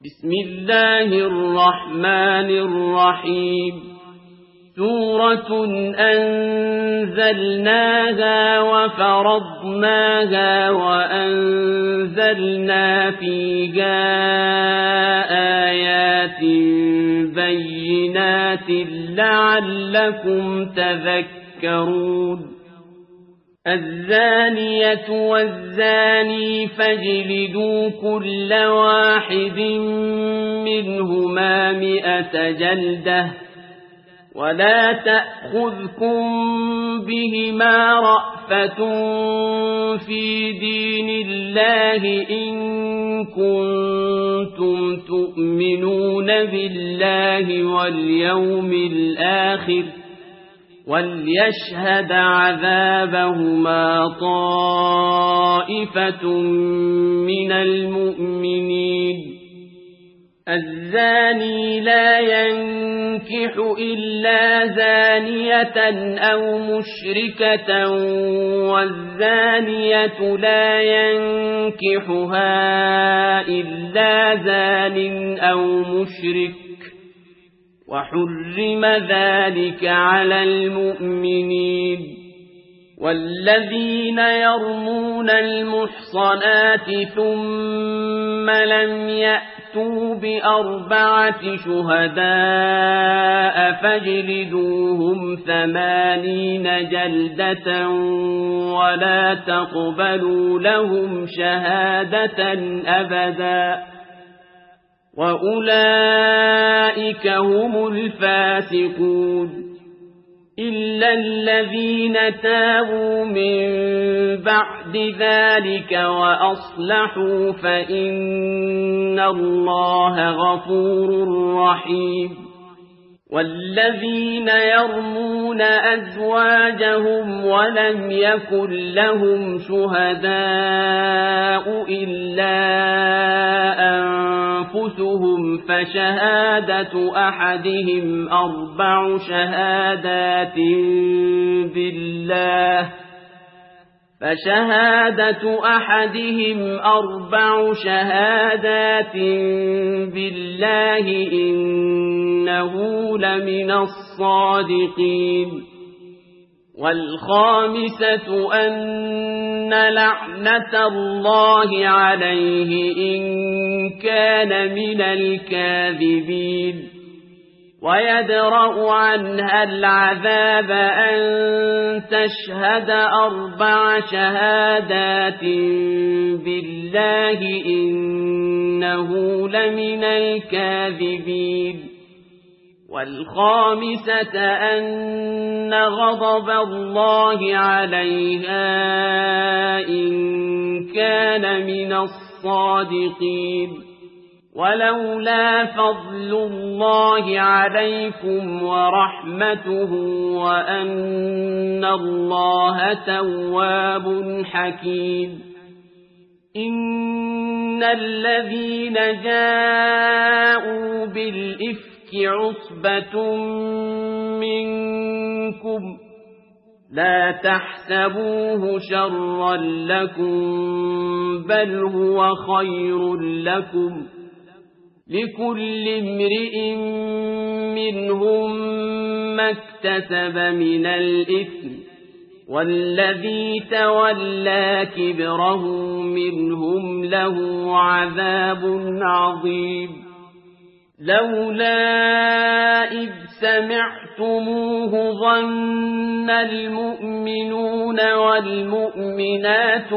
بسم الله الرحمن الرحيم سورة أنزلناها وفرضناها وأنزلنا فيها آيات بينات لعلكم تذكرون الزانية والزاني فاجلدوا كل واحد منهما 100 جلدة ولا تأخذكم بهما رأفة في دين الله إن كنتم تؤمنون بالله واليوم الآخر وليشهد عذابهما طائفة من المؤمنين الزاني لا ينكح إلا زانية أو مشركة والزانية لا ينكحها إلا زان أو مشرك وحرم ذلك على المؤمنين والذين يرمون المحصنات ثم لم يأتوا ب4 شهداء فاجلدوهم 80 جلدة ولا تقبلوا لهم شهادة أبدا وأولئك هم الفاسقون إلا الذين تابوا من بعد ذلك وأصلحوا فإن الله غفور رحيم والذين يرمون أزواجهم ولم يكن لهم شهداء إلا أنفسهم فشهادة أحدهم 4 شهادات بالله إنه لمن الصادقين والخامسة أن لعنة الله عليه إن كان من الكاذبين ويدرأ عنها العذاب أن تشهد 4 شهادات بالله إنه لمن الكاذبين والخامسة أن غضب الله عليها إن كان من الصادقين ولولا فضل الله عليكم ورحمته وأن الله تواب حكيم إن الذين جاءوا بالإفك عصبة منكم لا تحسبوه شرا لكم بل هو خير لكم لكل امرئ منهم ما اكتسب من الإثم والذي تولى كبره منهم له عذاب عظيم لولا إذ سمعتموه ظن المؤمنون والمؤمنات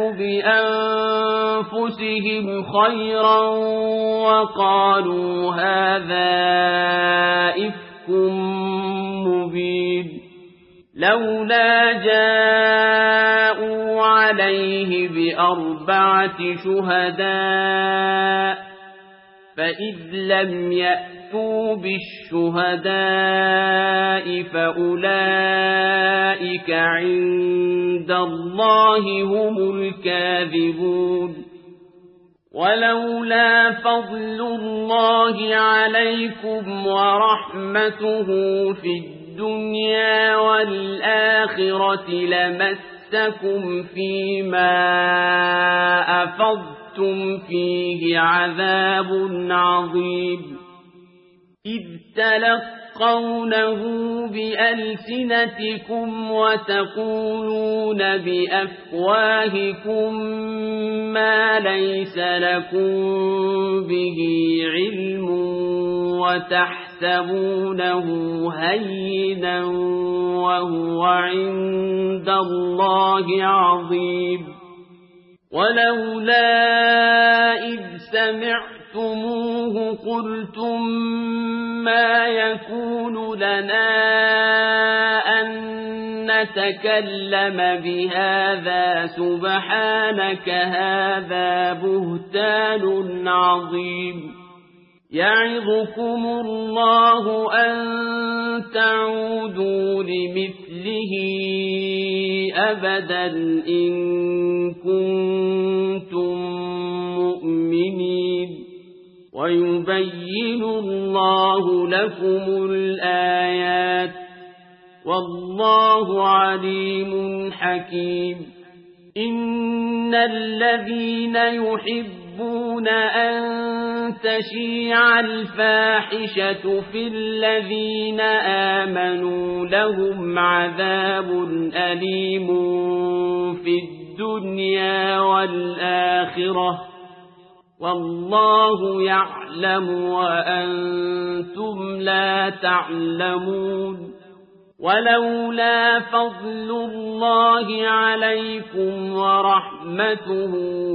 بأنفسهم خيرا وقالوا هذا إفك مبين لولا جاءوا عليه ب4 شهداء فإذ لم يأتوا بالشهداء فأولئك عند الله هم الكاذبون ولولا فضل الله عليكم ورحمته في الدنيا والآخرة لمسكم فيما أفضتم وأنتم فيه عذاب عظيم إذ تلقونه بألسنتكم وتقولون بأفواهكم ما ليس لكم به علم وتحسبونه هينا وهو عند الله عظيم ولولا إذ سمعتموه قلتم ما يكون لنا أن نتكلم بهذا سبحانك هذا بهتان عظيم يعظكم الله أن تعودوا لمثله أبدا إن كنتم مؤمنين ويبين الله لكم الآيات والله عليم حكيم إن الذين يحبون أن تشيع الفاحشة في الذين آمنوا لهم عذاب أليم في الدنيا والآخرة والله يعلم وأنتم لا تعلمون ولولا فضل الله عليكم ورحمته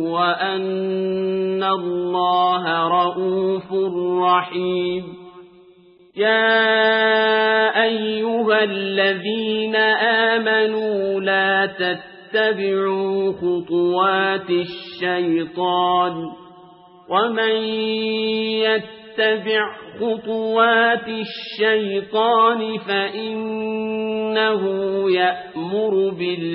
وأن الله رؤوف رحيم يا أيها الذين آمنوا لا تتبعوا خطوات الشيطان ومن يتبع خطوات الشيطان فإنه يأمر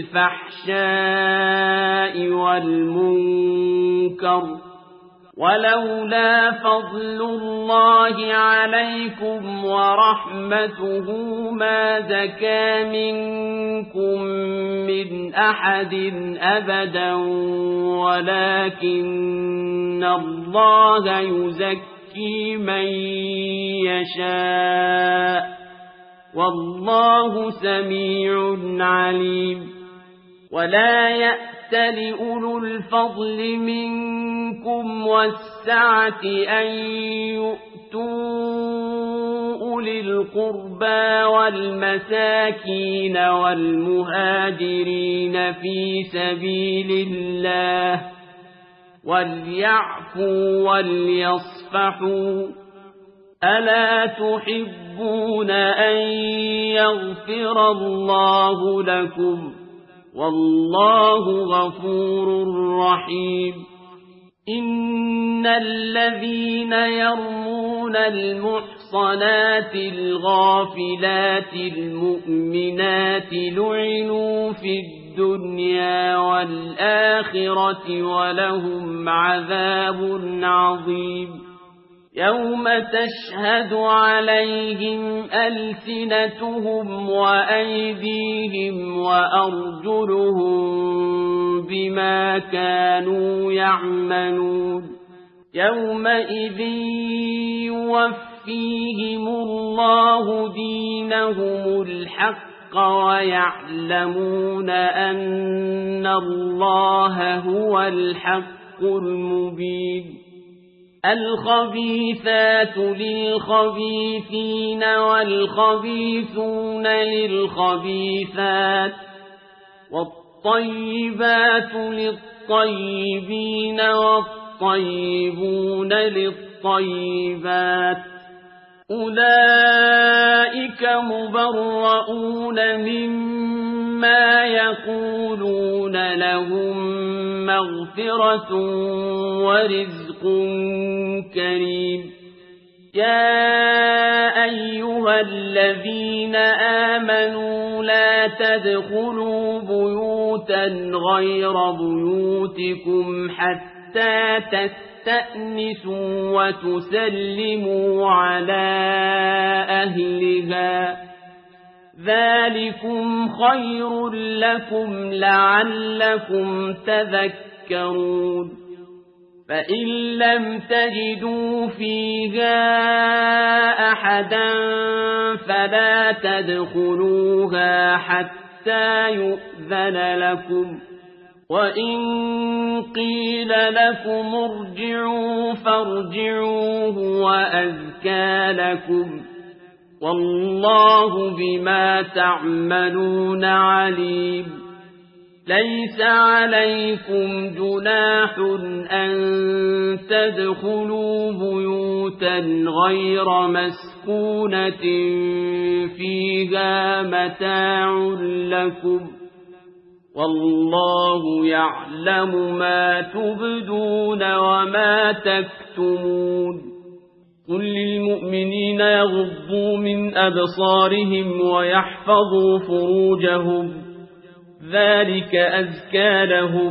بالفحشاء والمنكر ولولا فضل الله عليكم ورحمته ما زكى منكم من أحد أبدا ولكن الله يزكي من يشاء والله سميع عليم ولا يأتل أولو الفضل منكم والسعة أن يؤتوا أولي القربى والمساكين والمهاجرين في سبيل الله وليعفوا وليصفحوا ألا تحبون أن يغفر الله لكم والله غفور رحيم إن الذين يرمون المحصنات الغافلات المؤمنات لعنوا في الدنيا والآخرة ولهم عذاب عظيم يوم تشهد عليهم ألسنتهم وأيديهم وأرجلهم بما كانوا يعملون يومئذ يوفيهم الله دينهم الحق ويعلمون أن الله هو الحق المبين الخبيثات للخبيثين والخبيثون للخبيثات والطيبات للطيبين والطيبون للطيبات أولئك مبرؤون مما يقولون لهم مغفرة ورزق كريم يا أيها الذين آمنوا لا تدخلوا بيوتا غير بيوتكم حتى تستأنسوا وتسلموا على أهلها ذلكم خير لكم لعلكم تذكرون فإن لم تجدوا فيها أحدا فلا تدخلوها حتى يؤذن لكم، وإن قيل لكم ارجعوا فارجعوا هو أزكى لكم، والله بما تعملون عليم. ليس عليكم جناح أن تدخلوا بيوتا غير مسكونة فيها متاع لكم، والله يعلم ما تبدون وما تكتمون. قل للمؤمنين يغضوا من أبصارهم ويحفظوا فروجهم، ذلك أزكى لهم،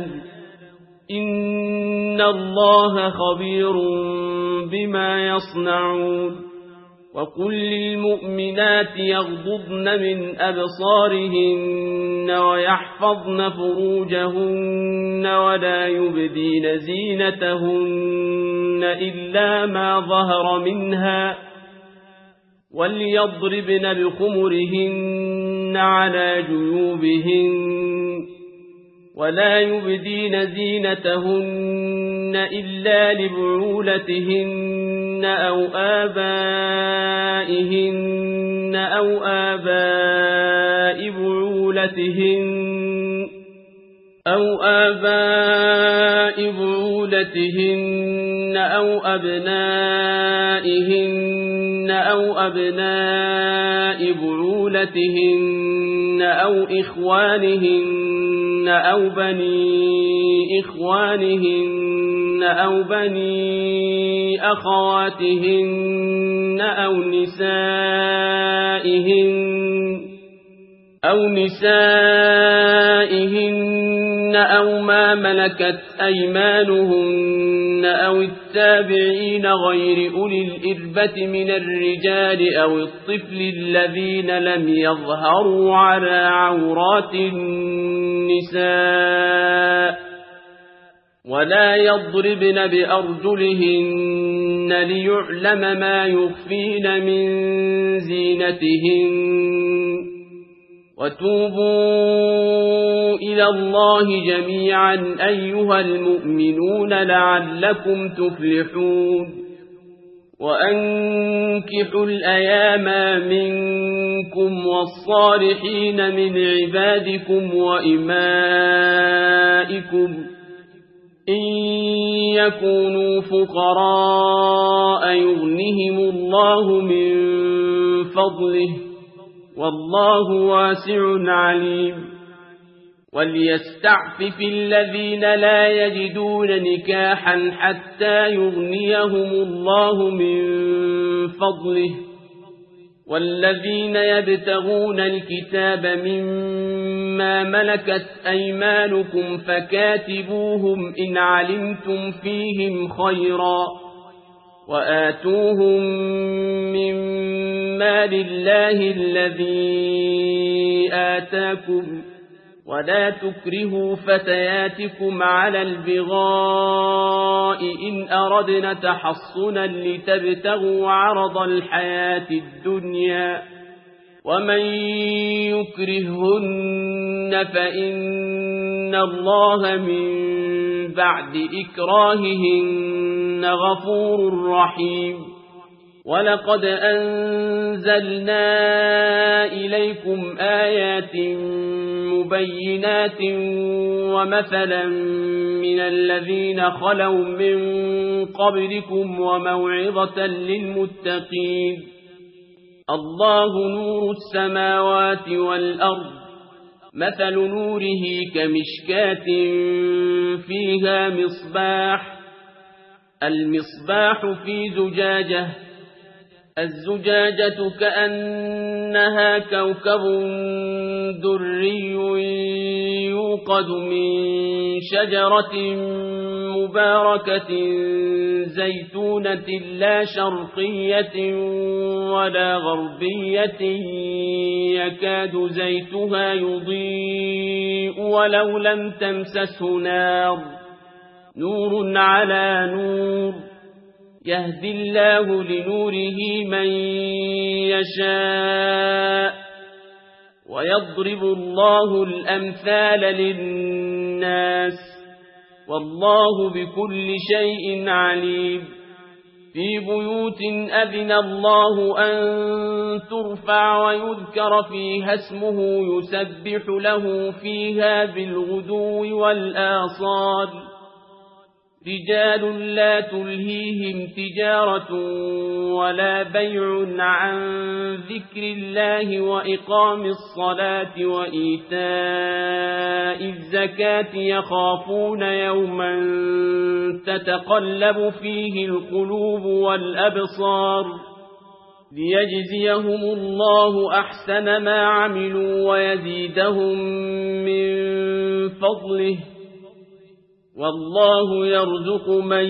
إن الله خبير بما يصنعون. وقل للمؤمنات يغضضن من أبصارهن ويحفظن فروجهن ولا يبدين زينتهن إلا ما ظهر منها، وليضربن بخمرهن على جيوبهن، ولا يبدين زينتهن إلا لبعولتهن أو آبائهن أو آباء بعولتهن أو أبنائهن أو أبناء بعولتهن أو إخوانهن أو بني إخوانهن أو بني أخواتهن أو نسائهن أو ما ملكت أيمانهن أو التابعين غير أولي الإربة من الرجال أو الطفل الذين لم يظهروا على عورات النساء، ولا يضربن بأرجلهن ليعلم ما يخفين من زينتهن. وتوبوا إلى الله جميعا أيها المؤمنون لعلكم تفلحون. وأنكحوا الأيام منكم والصالحين من عبادكم وإمائكم إن يكونوا فقراء يغنهم الله من فضله، والله واسع عليم. وليستعفف الذين لا يجدون نكاحا حتى يغنيهم الله من فضله، والذين يبتغون الكتاب مما ملكت أيمانكم فكاتبوهم إن علمتم فيهم خيرا، وآتوهم من مال الله الذي آتاكم، ولا تكرهوا فتياتكم على البغاء إن أردنا تحصنا لتبتغوا عرض الحياة الدنيا، ومن يكرهن فإن الله من بعد إكراههن غفور رحيم. ولقد أنزلنا إليكم آيات مبينات ومثلا من الذين خلوا من قبلكم وموعظة للمتقين. الله نور السماوات والأرض، مثل نوره كمشكاة فيها مصباح، المصباح في زجاجة، الزجاجة كأنها كوكب دري يوقد من شجرة مباركة زيتونة لا شرقية ولا غربية يكاد زيتها يضيء ولو لم تمسسه نار، نور على نور يهدي الله لنوره من يشاء ويضرب الله الأمثال للناس والله بكل شيء عليم في بيوت أذن الله أن ترفع ويذكر فيها اسمه يسبح له فيها بالغدو والآصال رجال لا تلهيهم تجارة ولا بيع عن ذكر الله وإقام الصلاة وإيتاء الزكاة يخافون يوما تتقلب فيه القلوب والأبصار ليجزيهم الله أحسن ما عملوا ويزيدهم من فضله والله يرزق من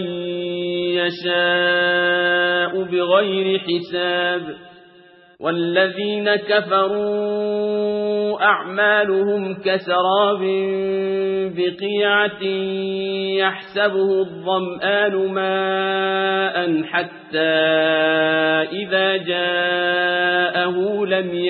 يشاء بغير حساب والذين كفروا أعمالهم كسراب بقيعة يحسبه الظمآن ماء حتى إذا جاءه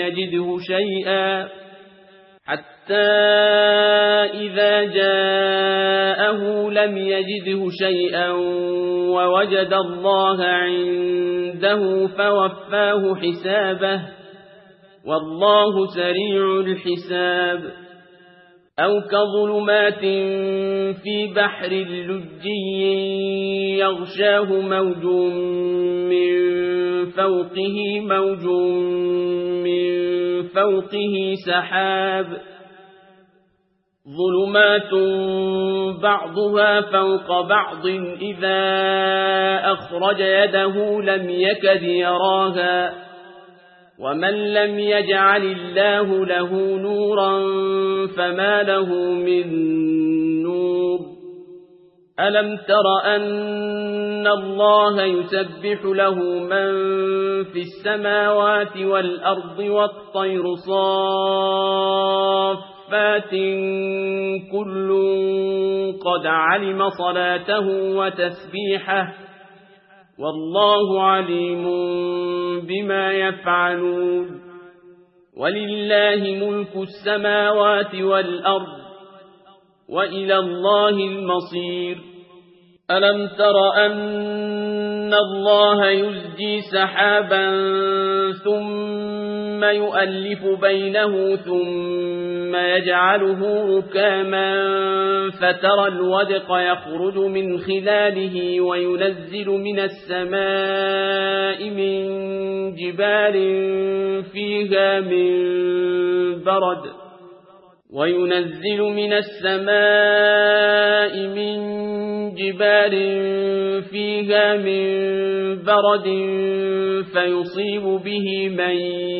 لم يجده شيئا ووجد الله عنده فوفاه حسابه والله سريع الحساب أو كظلمات في بحر لجي يغشاه موج من فوقه سحاب ظلمات بعضها فوق بعض إذا أخرج يده لم يكد يراها ومن لم يجعل الله له نورا فما له من نور ألم تر أن الله يسبح له من في السماوات والأرض والطير صافات كل قد علم صلاته وتسبيحه والله عليم بما يفعلون ولله ملك السماوات والأرض وإلى الله المصير ألم تر أن الله يزجي سحابا ثم يؤلف بينه ثم يجعله ركاما فترى الودق يخرج من خلاله وينزل من السماء من جبال فيها من برد فيصيب به من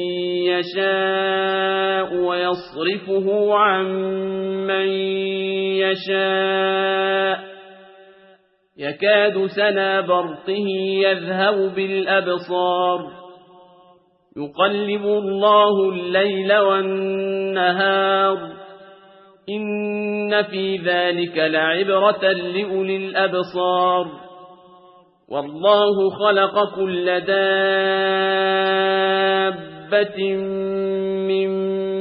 يشاء ويصرفه عن من يشاء يكاد سنا برقه يذهب بالأبصار يقلب الله الليل والنهار إن في ذلك لعبرة لأولي الأبصار والله خلق كل دابة من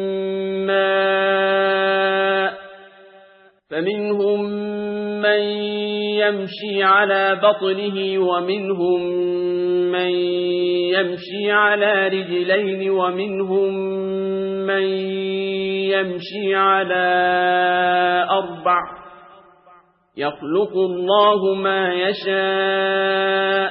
ماء فمنهم من يمشي على بطنه ومنهم من يمشي على رجلين ومنهم من يمشي على 4 يخلق الله ما يشاء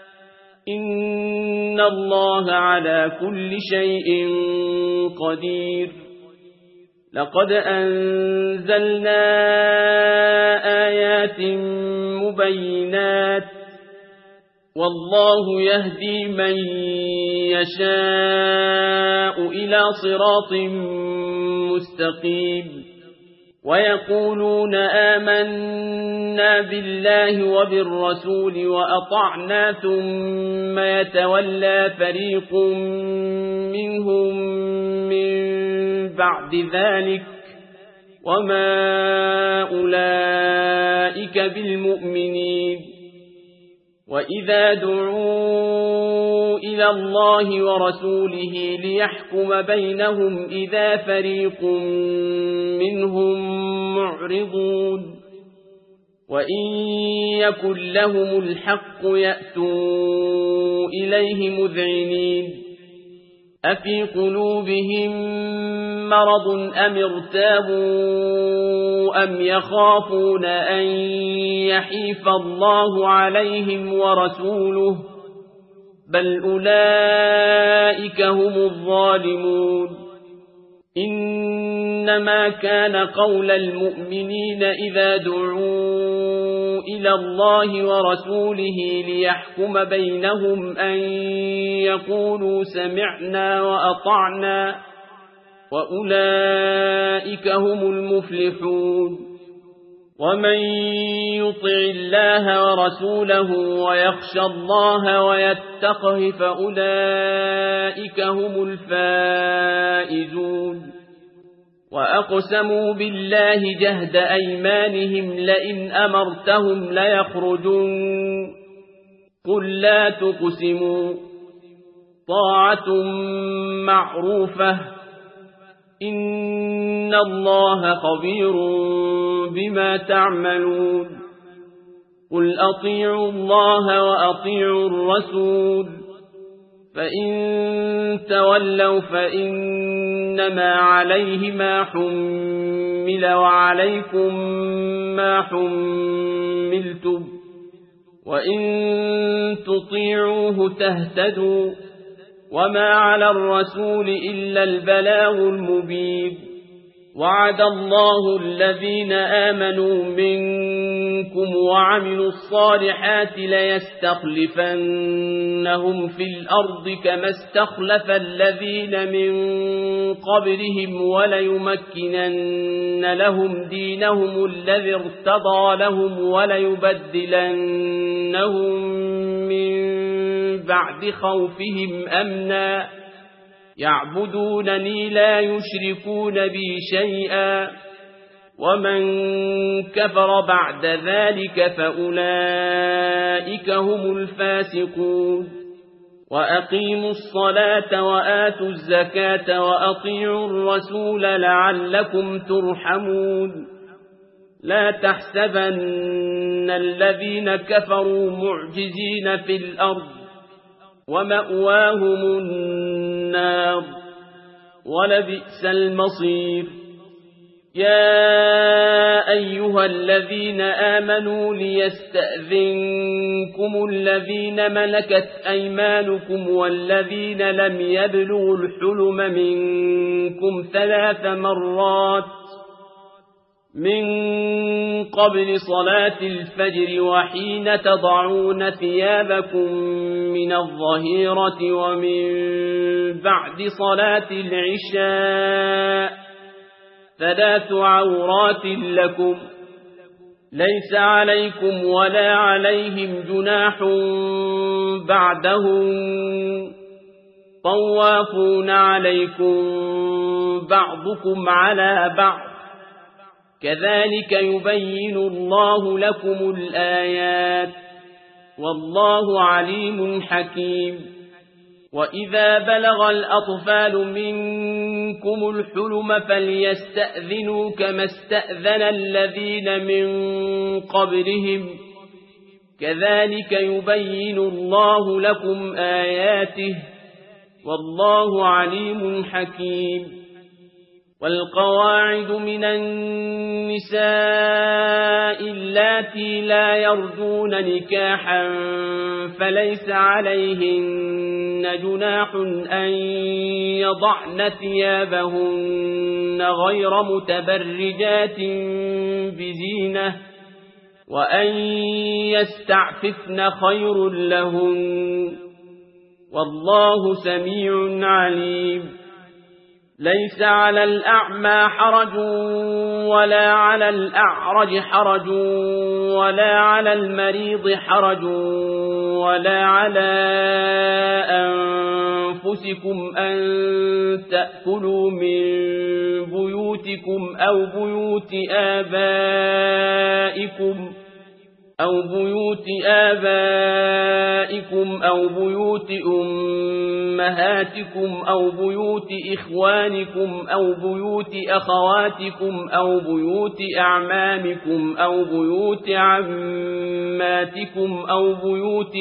إن الله على كل شيء قدير لقد أنزلنا آيات مبينات والله يهدي من يشاء إلى صراط مستقيم ويقولون آمنا بالله وبالرسول وأطعنا ثم يتولى فريق منهم من بعد ذلك وما أولئك بالمؤمنين وإذا دعوا إلى الله ورسوله ليحكم بينهم إذا فريق منهم معرضون وإن يكن لهم الحق يأتوا إليه مذعنين أفي قلوبهم مرض أم ارتابوا أم يخافون أن يحيف الله عليهم ورسوله بل أولئك هم الظالمون إنما كان قول المؤمنين إذا دعوا إلى الله ورسوله ليحكم بينهم أن يقولوا سمعنا وأطعنا وأولئك هم المفلحون ومن يطع الله ورسوله ويخشى الله ويتقه فأولئك هم الفائزون وأقسموا بالله جهد أيمانهم لئن أمرتهم ليخرجون قل لا تقسموا طاعة معروفة إن الله خبير بما تعملون قل أطيعوا الله وأطيعوا الرسول فإن تولوا فإنما عليه ما حمل وعليكم ما حملتم وإن تطيعوه تهتدوا وما على الرسول إلا البلاغ المبين وعد الله الذين آمنوا منكم وعملوا الصالحات ليستخلفنهم في الأرض كما استخلف الذين من قبلهم وليمكنن لهم دينهم الذي ارتضى لهم وليبدلنهم من بعد خوفهم أمنا يعبدونني لا يشركون بي شيئا ومن كفر بعد ذلك فأولئك هم الفاسقون وأقيموا الصلاة وآتوا الزكاة وأطيعوا الرسول لعلكم ترحمون لا تحسبن الذين كفروا معجزين في الأرض ومأواهم النار ولبئس المصير يا أيها الذين آمنوا ليستأذنكم الذين ملكت أيمانكم والذين لم يبلغوا الحلم منكم 3 مرات من قبل صلاة الفجر وحين تضعون ثيابكم من الظهيرة ومن بعد صلاة العشاء 3 عورات لكم ليس عليكم ولا عليهم جناح بعدهم طوافون عليكم بعضكم على بعض كذلك يبين الله لكم الآيات والله عليم حكيم وإذا بلغ الأطفال منكم الحلم فليستأذنوا كما استأذن الذين من قبلهم كذلك يبين الله لكم آياته والله عليم حكيم والقواعد من النساء اللاتي لا يرجون نكاحا فليس عليهن جناح أن يضعن ثيابهن غير متبرجات بزينة وأن يستعففن خير لهن والله سميع عليم ليس على الأعمى حرج ولا على الأعرج حرج ولا على المريض حرج ولا على أنفسكم أن تأكلوا من بيوتكم أو بيوت آبائكم أو بيوت أمهاتكم أو بيوت إخوانكم أو بيوت أخواتكم أو بيوت أعمامكم أو بيوت عماتكم أو بيوت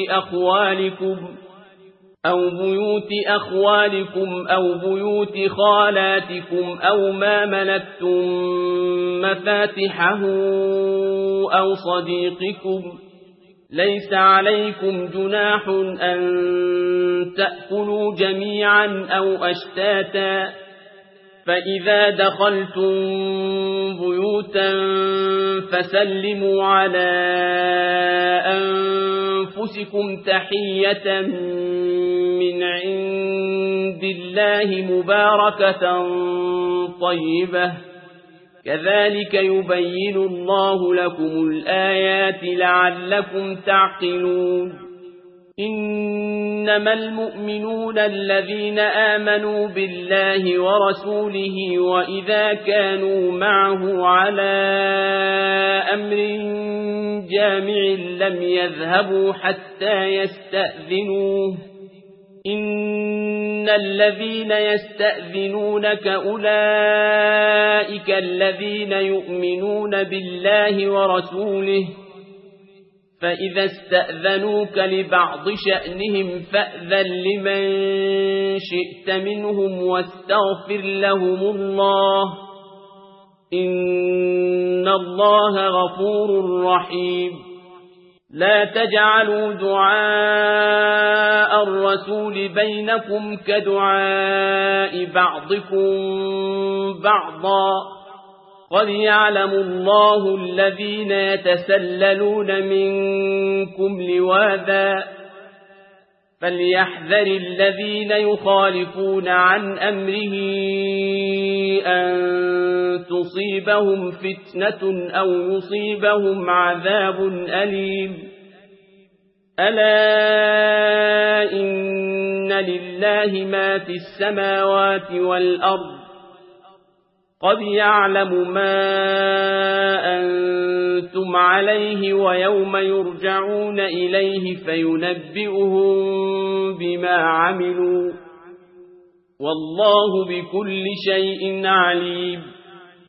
أخوالكم أو بيوت خالاتكم أو ما ملكتم مفاتحه أو صديقكم. ليس عليكم جناح أن تأكلوا جميعا أو أشتاتا، فإذا دخلتم بيوتا فسلموا على أنفسكم تحية من عند الله مباركة طيبة، كذلك يبين الله لكم الآيات لعلكم تعقلون. إنما المؤمنون الذين آمنوا بالله ورسوله وإذا كانوا معه على أمر جامع لم يذهبوا حتى يستأذنوه. إن الذين يستأذنونك أولئك الذين يؤمنون بالله ورسوله، فإذا استأذنوك لبعض شأنهم فأذن لمن شئت منهم واستغفر لهم الله، إن الله غفور رحيم. لا تجعلوا دعاء الرسول بينكم كدعاء بعضكم بعضا، قد يعلم الله الذين يتسللون منكم لواذا، فليحذر الذين يخالفون عن أمره أن تصيبهم فتنة أو يصيبهم عذاب أليم. ألا إن لله ما في السماوات والأرض، قد يعلم ما أنتم عليه ويوم يرجعون إليه فينبئهم بما عملوا، والله بكل شيء عليم.